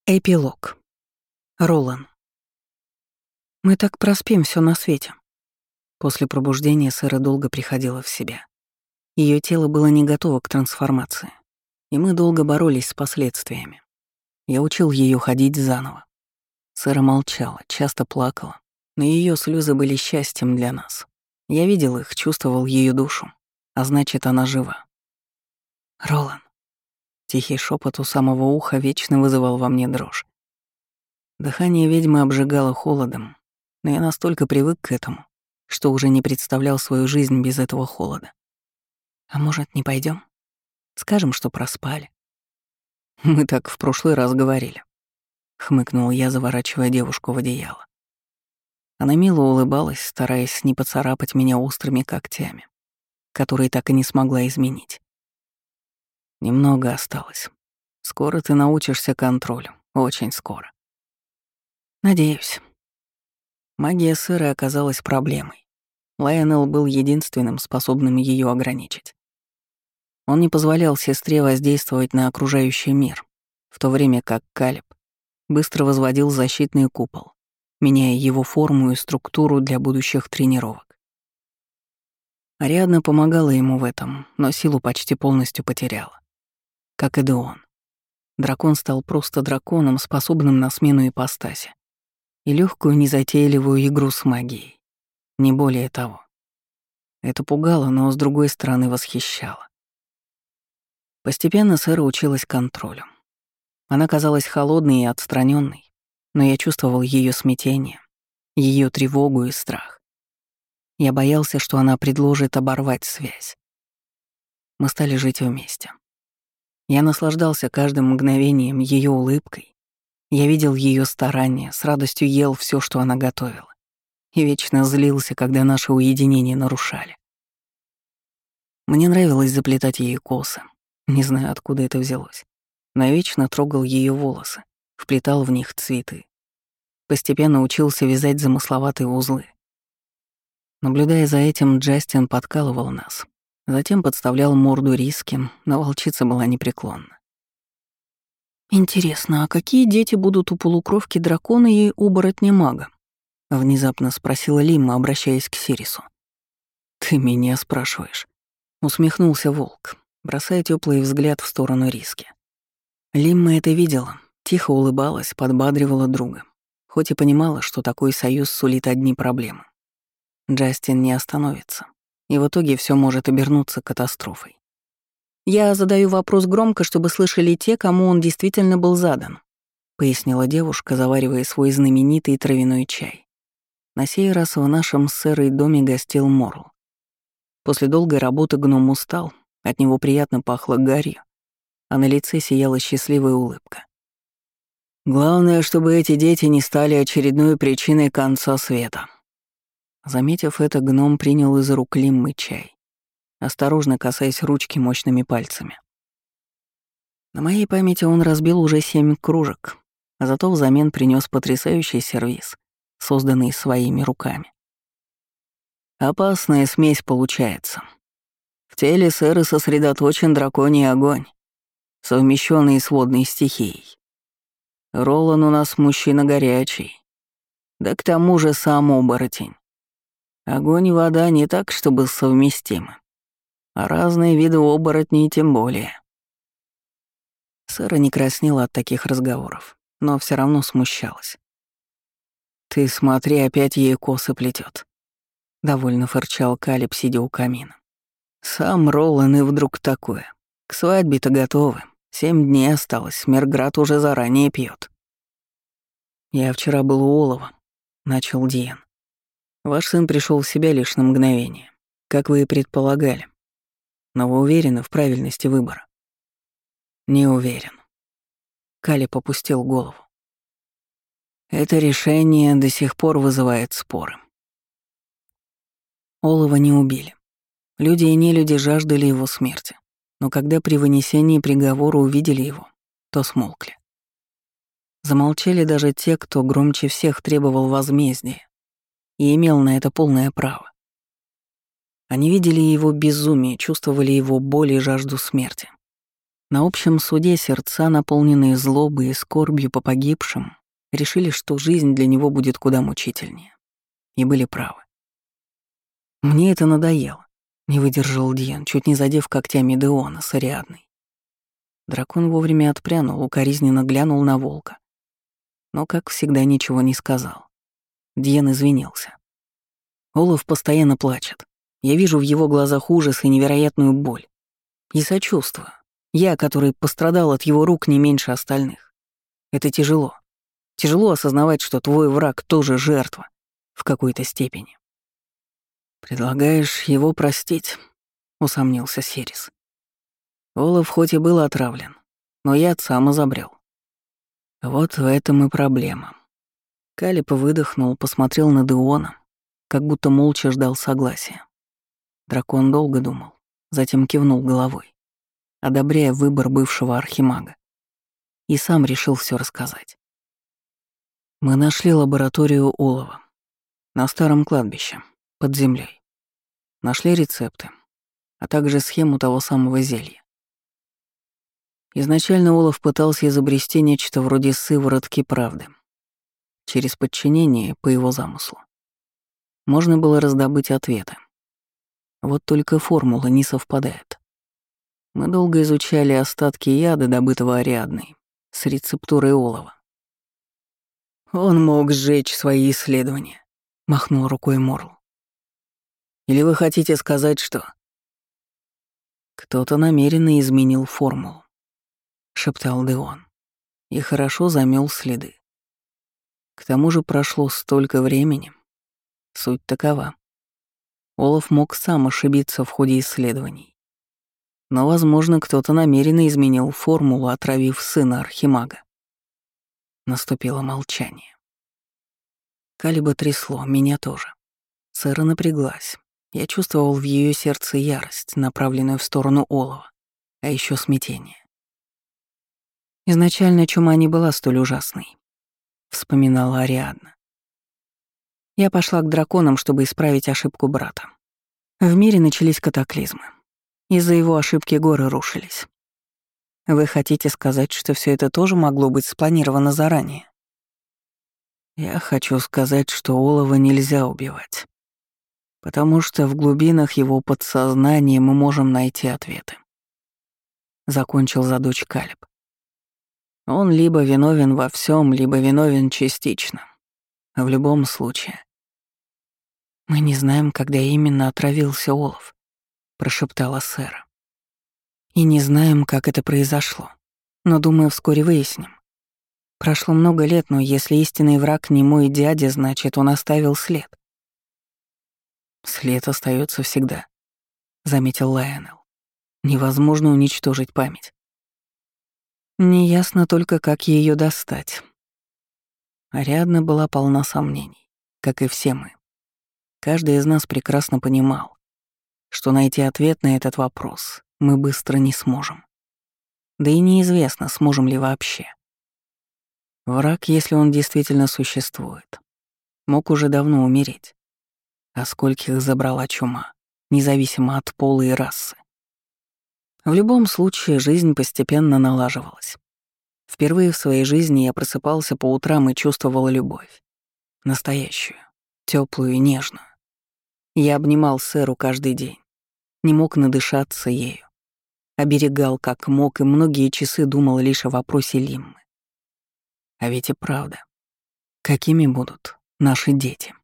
Эпилог. Ролан. Мы так проспим все на свете. После пробуждения Сэра долго приходила в себя. Ее тело было не готово к трансформации, и мы долго боролись с последствиями. Я учил ее ходить заново. Сэра молчала, часто плакала, но ее слезы были счастьем для нас. Я видел их, чувствовал ее душу, а значит, она жива. «Ролан». Тихий шепот у самого уха вечно вызывал во мне дрожь. Дыхание ведьмы обжигало холодом, но я настолько привык к этому, что уже не представлял свою жизнь без этого холода. А может, не пойдем? Скажем, что проспали. Мы так в прошлый раз говорили. Хмыкнул я, заворачивая девушку в одеяло. Она мило улыбалась, стараясь не поцарапать меня острыми когтями, которые так и не смогла изменить. Немного осталось. Скоро ты научишься контролю. Очень скоро. Надеюсь. Магия Сэры оказалась проблемой. Лайонелл был единственным, способным ее ограничить. Он не позволял сестре воздействовать на окружающий мир, в то время как Калеб быстро возводил защитный купол, меняя его форму и структуру для будущих тренировок. Ариадна помогала ему в этом, но силу почти полностью потеряла. Как и Деон. Дракон стал просто драконом, способным на смену ипостаси и легкую незатейливую игру с магией. Не более того. Это пугало, но с другой стороны восхищало. Постепенно Сэра училась контролю. Она казалась холодной и отстраненной, но я чувствовал ее смятение, ее тревогу и страх. Я боялся, что она предложит оборвать связь. Мы стали жить вместе. Я наслаждался каждым мгновением ее улыбкой. Я видел ее старания, с радостью ел все, что она готовила, и вечно злился, когда наше уединение нарушали. Мне нравилось заплетать ей косы. Не знаю, откуда это взялось. Но я вечно трогал ее волосы, вплетал в них цветы. Постепенно учился вязать замысловатые узлы. Наблюдая за этим, Джастин подкалывал нас. Затем подставлял морду риски, но волчица была непреклонна. «Интересно, а какие дети будут у полукровки дракона и оборотня-мага?» — внезапно спросила Лимма, обращаясь к Сирису. «Ты меня спрашиваешь?» — усмехнулся волк, бросая теплый взгляд в сторону риски. Лимма это видела, тихо улыбалась, подбадривала друга, хоть и понимала, что такой союз сулит одни проблемы. Джастин не остановится, и в итоге все может обернуться катастрофой. «Я задаю вопрос громко, чтобы слышали те, кому он действительно был задан», — пояснила девушка, заваривая свой знаменитый травяной чай. На сей раз в нашем с Сэрой доме гостил Морл. После долгой работы гном устал, от него приятно пахло гарью, а на лице сияла счастливая улыбка. «Главное, чтобы эти дети не стали очередной причиной конца света». Заметив это, гном принял из рук Лиммы чай, осторожно касаясь ручки мощными пальцами. На моей памяти он разбил уже 7 кружек, а зато взамен принес потрясающий сервиз, созданный своими руками. Опасная смесь получается. В теле Сэры сосредоточен драконий огонь, совмещенный с водной стихией. Ролан у нас мужчина горячий, да к тому же сам оборотень. Огонь и вода не так, чтобы совместимы, а разные виды оборотней тем более. Сэра не краснела от таких разговоров, но все равно смущалась. «Ты смотри, опять ей косы плетет. Довольно фырчал Калеб, сидя у камина. «Сам Ролан и вдруг такое. К свадьбе-то готовы. 7 дней осталось, Мерград уже заранее пьет. «Я вчера был у Олова», — начал Диен. «Ваш сын пришел в себя лишь на мгновение, как вы и предполагали. Но вы уверены в правильности выбора?» «Не уверен». Калеб опустил голову. «Это решение до сих пор вызывает споры». Олова не убили. Люди и нелюди жаждали его смерти, но когда при вынесении приговора увидели его, то смолкли. Замолчали даже те, кто громче всех требовал возмездия и имел на это полное право. Они видели его безумие, чувствовали его боль и жажду смерти. На общем суде сердца, наполненные злобой и скорбью по погибшим, решили, что жизнь для него будет куда мучительнее. И были правы. Мне это надоело. Не выдержал Дьен, чуть не задев когтями Деона с Ариадной. Дракон вовремя отпрянул, укоризненно глянул на волка. Но, как всегда, ничего не сказал. Дьен извинился. Олаф постоянно плачет. Я вижу в его глазах ужас и невероятную боль. И сочувствую. Я, который пострадал от его рук не меньше остальных. Это тяжело. Тяжело осознавать, что твой враг тоже жертва. В какой-то степени. «Предлагаешь его простить?» — усомнился Серис. Олаф хоть и был отравлен, но яд сам изобрел. Вот в этом и проблема. Калиб выдохнул, посмотрел на Деона, как будто молча ждал согласия. Дракон долго думал, затем кивнул головой, одобряя выбор бывшего архимага, и сам решил все рассказать. Мы нашли лабораторию Олова на старом кладбище, под землей. Нашли рецепты, а также схему того самого зелья. Изначально Олаф пытался изобрести нечто вроде сыворотки правды. Через подчинение, по его замыслу, можно было раздобыть ответы. Вот только формула не совпадает. Мы долго изучали остатки яда, добытого Ариадной, с рецептурой Олова. «Он мог сжечь свои исследования», — махнул рукой Морл. «Или вы хотите сказать, что...» «Кто-то намеренно изменил формулу», — шептал Деон, и хорошо замел следы. К тому же прошло столько времени. Суть такова. Олаф мог сам ошибиться в ходе исследований. Но, возможно, кто-то намеренно изменил формулу, отравив сына архимага. Наступило молчание. Калиба трясло, меня тоже. Сэра напряглась. Я чувствовал в ее сердце ярость, направленную в сторону Олова, а еще смятение. Изначально чума не была столь ужасной, вспоминала Ариадна. Я пошла к драконам, чтобы исправить ошибку брата. В мире начались катаклизмы. Из-за его ошибки горы рушились. Вы хотите сказать, что все это тоже могло быть спланировано заранее? Я хочу сказать, что Олова нельзя убивать. Потому что в глубинах его подсознания мы можем найти ответы. Закончил за дочь Калиб. Он либо виновен во всем, либо виновен частично. А в любом случае. Мы не знаем, когда именно отравился Олаф, прошептала Сэра. И не знаем, как это произошло. Но, думаю, вскоре выясним. Прошло много лет, но если истинный враг не мой дядя, значит, он оставил след. След остается всегда, заметил Лайонел. Невозможно уничтожить память. Неясно только, как ее достать. Ариадна была полна сомнений, как и все мы. Каждый из нас прекрасно понимал, что найти ответ на этот вопрос мы быстро не сможем. Да и неизвестно, сможем ли вообще. Враг, если он действительно существует, мог уже давно умереть. А скольких забрала чума, независимо от пола и расы. В любом случае, жизнь постепенно налаживалась. Впервые в своей жизни я просыпался по утрам и чувствовал любовь. Настоящую, теплую и нежную. Я обнимал Сэру каждый день. Не мог надышаться ею. Оберегал как мог и многие часы думал лишь о вопросе Лиммы. А ведь и правда. Какими будут наши дети?